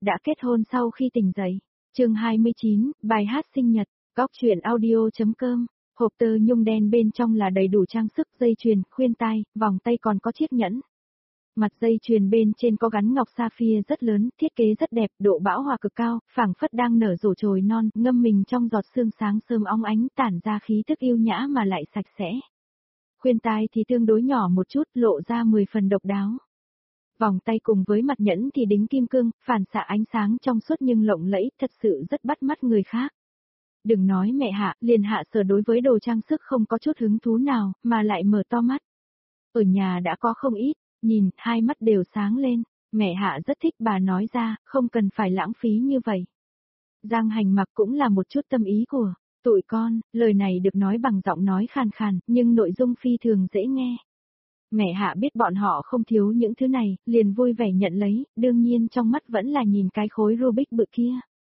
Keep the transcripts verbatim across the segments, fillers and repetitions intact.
đã kết hôn sau khi tỉnh dậy. Chương hai mươi chín, bài hát sinh nhật, góc truyện audio.com. Hộp tơ nhung đen bên trong là đầy đủ trang sức, dây chuyền, khuyên tai, vòng tay còn có chiếc nhẫn. Mặt dây chuyền bên trên có gắn ngọc sapphire rất lớn, thiết kế rất đẹp, độ bão hòa cực cao, phảng phất đang nở rộ chồi non, ngâm mình trong giọt sương sáng sớm óng ánh, tản ra khí thức yêu nhã mà lại sạch sẽ. Khuyên tai thì tương đối nhỏ một chút, lộ ra mười phần độc đáo. Vòng tay cùng với mặt nhẫn thì đính kim cương, phản xạ ánh sáng trong suốt nhưng lộng lẫy, thật sự rất bắt mắt người khác. Đừng nói mẹ Hạ, liền Hạ Sở đối với đồ trang sức không có chút hứng thú nào, mà lại mở to mắt. Ở nhà đã có không ít, nhìn, hai mắt đều sáng lên, mẹ Hạ rất thích, bà nói ra, không cần phải lãng phí như vậy. Giang Hành Mặc cũng là một chút tâm ý của tụi con, lời này được nói bằng giọng nói khàn khàn, nhưng nội dung phi thường dễ nghe. Mẹ Hạ biết bọn họ không thiếu những thứ này, liền vui vẻ nhận lấy, đương nhiên trong mắt vẫn là nhìn cái khối Rubik bự kia.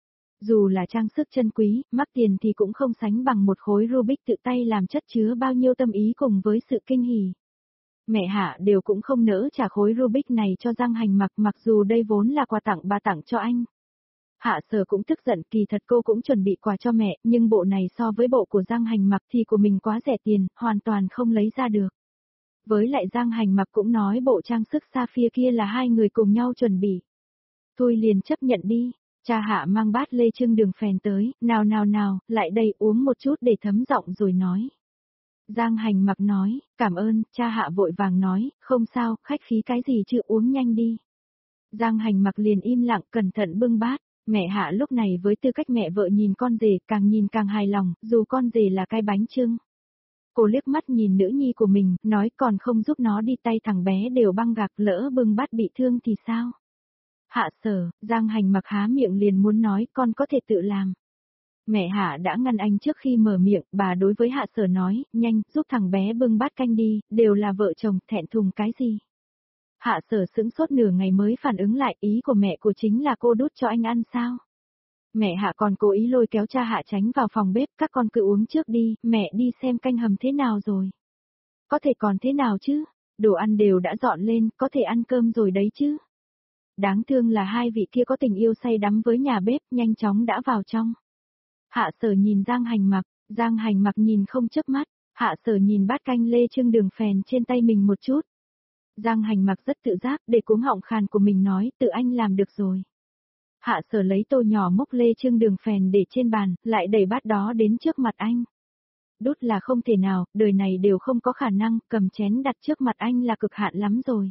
Dù là trang sức chân quý, mắc tiền thì cũng không sánh bằng một khối Rubik tự tay làm chất chứa bao nhiêu tâm ý cùng với sự kinh hỉ. Mẹ Hạ đều cũng không nỡ trả khối Rubik này cho Giang Hành Mặc, mặc dù đây vốn là quà tặng bà tặng cho anh. Hạ Sở cũng tức giận, kỳ thật cô cũng chuẩn bị quà cho mẹ, nhưng bộ này so với bộ của Giang Hành Mặc thì của mình quá rẻ tiền, hoàn toàn không lấy ra được. Với lại Giang Hành Mặc cũng nói bộ trang sức sapphire kia là hai người cùng nhau chuẩn bị. Thôi liền chấp nhận đi. Cha Hạ mang bát lê trưng đường phèn tới, nào nào nào, lại đây uống một chút để thấm giọng rồi nói. Giang Hành Mặc nói, cảm ơn, cha Hạ vội vàng nói, không sao, khách khí cái gì chứ, uống nhanh đi. Giang Hành Mặc liền im lặng cẩn thận bưng bát, mẹ Hạ lúc này với tư cách mẹ vợ nhìn con rể càng nhìn càng hài lòng, dù con rể là cái bánh chưng. Cô liếc mắt nhìn nữ nhi của mình, nói còn không giúp nó đi, tay thằng bé đều băng gạc, lỡ bưng bát bị thương thì sao? Hạ Sở, Giang Hành Mặc há miệng liền muốn nói con có thể tự làm. Mẹ Hạ đã ngăn anh trước khi mở miệng, bà đối với Hạ Sở nói, nhanh, giúp thằng bé bưng bát canh đi, đều là vợ chồng, thẹn thùng cái gì. Hạ Sở sững sốt nửa ngày mới phản ứng lại, ý của mẹ cô chính là cô đút cho anh ăn sao. Mẹ Hạ còn cố ý lôi kéo cha Hạ tránh vào phòng bếp, các con cứ uống trước đi, mẹ đi xem canh hầm thế nào rồi. Có thể còn thế nào chứ, đồ ăn đều đã dọn lên, có thể ăn cơm rồi đấy chứ. Đáng thương là hai vị kia có tình yêu say đắm với nhà bếp, nhanh chóng đã vào trong. Hạ Sở nhìn Giang Hành Mặc, Giang Hành Mặc nhìn không chớp mắt, Hạ Sở nhìn bát canh lê trưng đường phèn trên tay mình một chút. Giang Hành Mặc rất tự giác, để cuống họng khàn của mình nói, tự anh làm được rồi. Hạ Sở lấy tô nhỏ múc lê trưng đường phèn để trên bàn, lại đẩy bát đó đến trước mặt anh. Đút là không thể nào, đời này đều không có khả năng, cầm chén đặt trước mặt anh là cực hạn lắm rồi.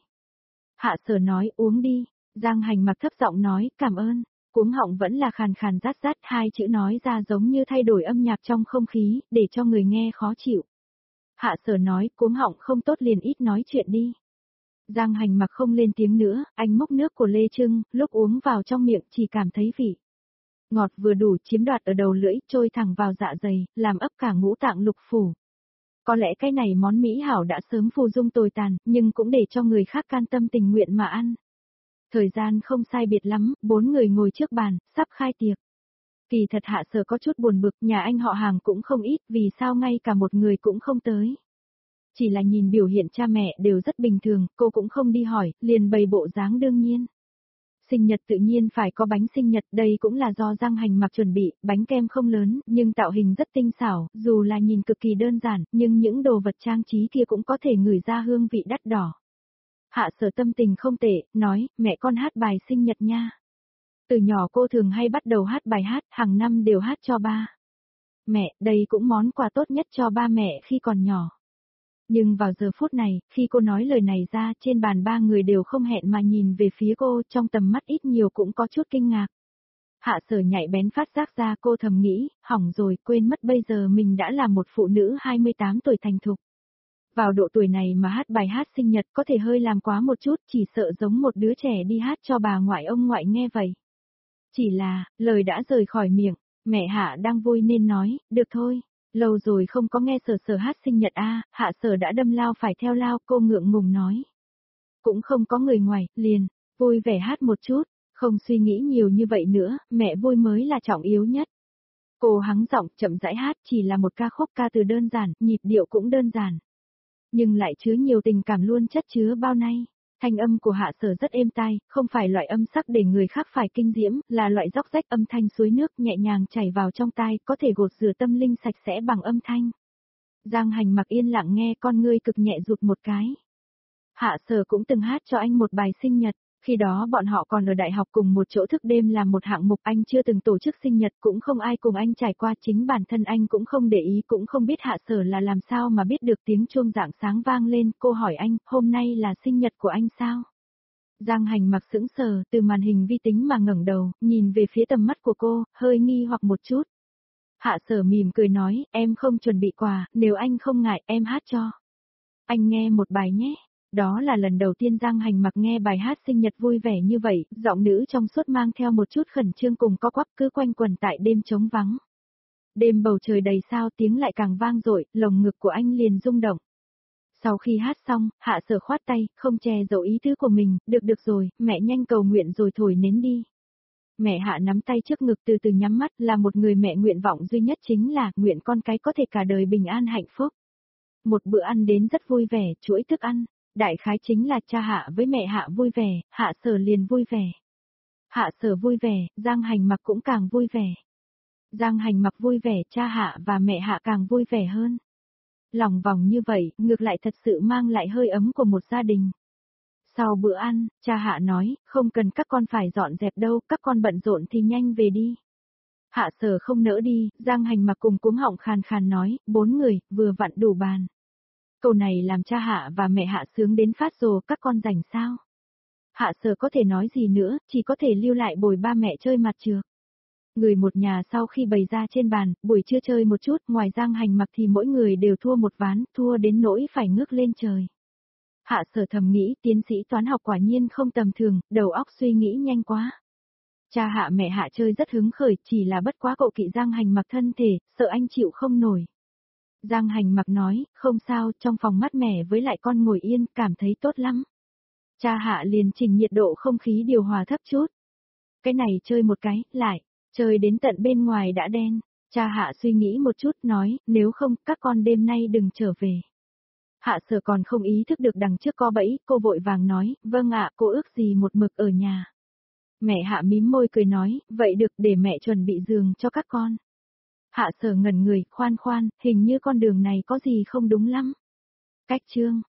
Hạ Sở nói, uống đi. Giang Hành Mặc thấp giọng nói, cảm ơn. Cuống họng vẫn là khàn khàn rát rát, hai chữ nói ra giống như thay đổi âm nhạc trong không khí, để cho người nghe khó chịu. Hạ Sở nói, cuống họng không tốt liền ít nói chuyện đi. Giang Hành Mặc không lên tiếng nữa, anh múc nước của lê trưng, lúc uống vào trong miệng chỉ cảm thấy vị ngọt vừa đủ, chiếm đoạt ở đầu lưỡi, trôi thẳng vào dạ dày, làm ấp cả ngũ tạng lục phủ. Có lẽ cái này món mỹ hảo đã sớm phù dung tồi tàn, nhưng cũng để cho người khác can tâm tình nguyện mà ăn. Thời gian không sai biệt lắm, bốn người ngồi trước bàn, sắp khai tiệc. Kỳ thật Hạ Sở có chút buồn bực, nhà anh họ hàng cũng không ít, vì sao ngay cả một người cũng không tới. Chỉ là nhìn biểu hiện cha mẹ đều rất bình thường, cô cũng không đi hỏi, liền bày bộ dáng đương nhiên. Sinh nhật tự nhiên phải có bánh sinh nhật, đây cũng là do Giang Hành Mặc chuẩn bị, bánh kem không lớn, nhưng tạo hình rất tinh xảo, dù là nhìn cực kỳ đơn giản, nhưng những đồ vật trang trí kia cũng có thể ngửi ra hương vị đắt đỏ. Hạ Sở tâm tình không tệ, nói, mẹ con hát bài sinh nhật nha. Từ nhỏ cô thường hay bắt đầu hát bài hát, hàng năm đều hát cho ba. Mẹ, đây cũng món quà tốt nhất cho ba mẹ khi còn nhỏ. Nhưng vào giờ phút này, khi cô nói lời này ra, trên bàn ba người đều không hẹn mà nhìn về phía cô, trong tầm mắt ít nhiều cũng có chút kinh ngạc. Hạ Sở nhạy bén phát giác ra, cô thầm nghĩ, hỏng rồi, quên mất bây giờ mình đã là một phụ nữ hai mươi tám tuổi thành thục. Vào độ tuổi này mà hát bài hát sinh nhật có thể hơi làm quá một chút, chỉ sợ giống một đứa trẻ đi hát cho bà ngoại ông ngoại nghe vậy. Chỉ là, lời đã rời khỏi miệng, mẹ Hạ đang vui nên nói, được thôi, lâu rồi không có nghe Sở Sở hát sinh nhật a. Hạ Sở đã đâm lao phải theo lao, cô ngượng ngùng nói. Cũng không có người ngoài, liền, vui vẻ hát một chút, không suy nghĩ nhiều như vậy nữa, mẹ vui mới là trọng yếu nhất. Cô hắng giọng chậm rãi hát, chỉ là một ca khúc ca từ đơn giản, nhịp điệu cũng đơn giản. Nhưng lại chứa nhiều tình cảm luôn chất chứa bao nay. Thanh âm của Hạ Sở rất êm tai, không phải loại âm sắc để người khác phải kinh diễm, là loại róc rách âm thanh suối nước nhẹ nhàng chảy vào trong tai, có thể gột rửa tâm linh sạch sẽ bằng âm thanh. Giang Hành mặc yên lặng nghe, con ngươi cực nhẹ rụt một cái. Hạ Sở cũng từng hát cho anh một bài sinh nhật, khi đó bọn họ còn ở đại học cùng một chỗ thức đêm làm một hạng mục, anh chưa từng tổ chức sinh nhật, cũng không ai cùng anh trải qua, chính bản thân anh cũng không để ý, cũng không biết Hạ Sở là làm sao mà biết được tiếng chuông rạng sáng vang lên. Cô hỏi anh, hôm nay là sinh nhật của anh sao? Giang Hành mặc sững sờ, từ màn hình vi tính mà ngẩng đầu, nhìn về phía tầm mắt của cô, hơi nghi hoặc một chút. Hạ Sở mỉm cười nói, em không chuẩn bị quà, nếu anh không ngại, em hát cho. Anh nghe một bài nhé. Đó là lần đầu tiên Giang Hành mặc nghe bài hát sinh nhật vui vẻ như vậy, giọng nữ trong suốt mang theo một chút khẩn trương cùng co quắp cứ quanh quẩn tại đêm trống vắng. Đêm bầu trời đầy sao, tiếng lại càng vang dội, lồng ngực của anh liền rung động. Sau khi hát xong, Hạ Sở khoát tay, không che giấu ý tứ của mình, được được rồi, mẹ nhanh cầu nguyện rồi thổi nến đi. Mẹ Hạ nắm tay trước ngực từ từ nhắm mắt, là một người mẹ, nguyện vọng duy nhất chính là nguyện con cái có thể cả đời bình an hạnh phúc. Một bữa ăn đến rất vui vẻ, chuỗi thức ăn, đại khái chính là cha Hạ với mẹ Hạ vui vẻ, Hạ Sở liền vui vẻ. Hạ Sở vui vẻ, Giang Hành mặc cũng càng vui vẻ. Giang Hành mặc vui vẻ, cha Hạ và mẹ Hạ càng vui vẻ hơn. Lòng vòng như vậy, ngược lại thật sự mang lại hơi ấm của một gia đình. Sau bữa ăn, cha Hạ nói, không cần các con phải dọn dẹp đâu, các con bận rộn thì nhanh về đi. Hạ Sở không nỡ đi, Giang Hành mặc cùng cuống họng khàn khàn nói, bốn người, vừa vặn đủ bàn. Câu này làm cha Hạ và mẹ Hạ sướng đến phát rồ, các con rảnh sao? Hạ Sở có thể nói gì nữa, chỉ có thể lưu lại bồi ba mẹ chơi mặt trược. Người một nhà sau khi bày ra trên bàn, buổi trưa chơi một chút, ngoài Giang Hành mặc thì mỗi người đều thua một ván, thua đến nỗi phải ngước lên trời. Hạ Sở thầm nghĩ, tiến sĩ toán học quả nhiên không tầm thường, đầu óc suy nghĩ nhanh quá. Cha Hạ mẹ Hạ chơi rất hứng khởi, chỉ là bất quá cậu kỵ Giang Hành mặc thân thể, sợ anh chịu không nổi. Giang Hành mặc nói, không sao, trong phòng mát mẻ với lại con ngồi yên, cảm thấy tốt lắm. Cha Hạ liền chỉnh nhiệt độ không khí điều hòa thấp chút. Cái này chơi một cái, lại, chơi đến tận bên ngoài đã đen. Cha Hạ suy nghĩ một chút nói, nếu không, các con đêm nay đừng trở về. Hạ Sở còn không ý thức được đằng trước có bẫy, cô vội vàng nói, vâng ạ, cô ước gì một mực ở nhà. Mẹ Hạ mím môi cười nói, vậy được, để mẹ chuẩn bị giường cho các con. Hạ Sở ngẩn người, khoan khoan, hình như con đường này có gì không đúng lắm. Cách chương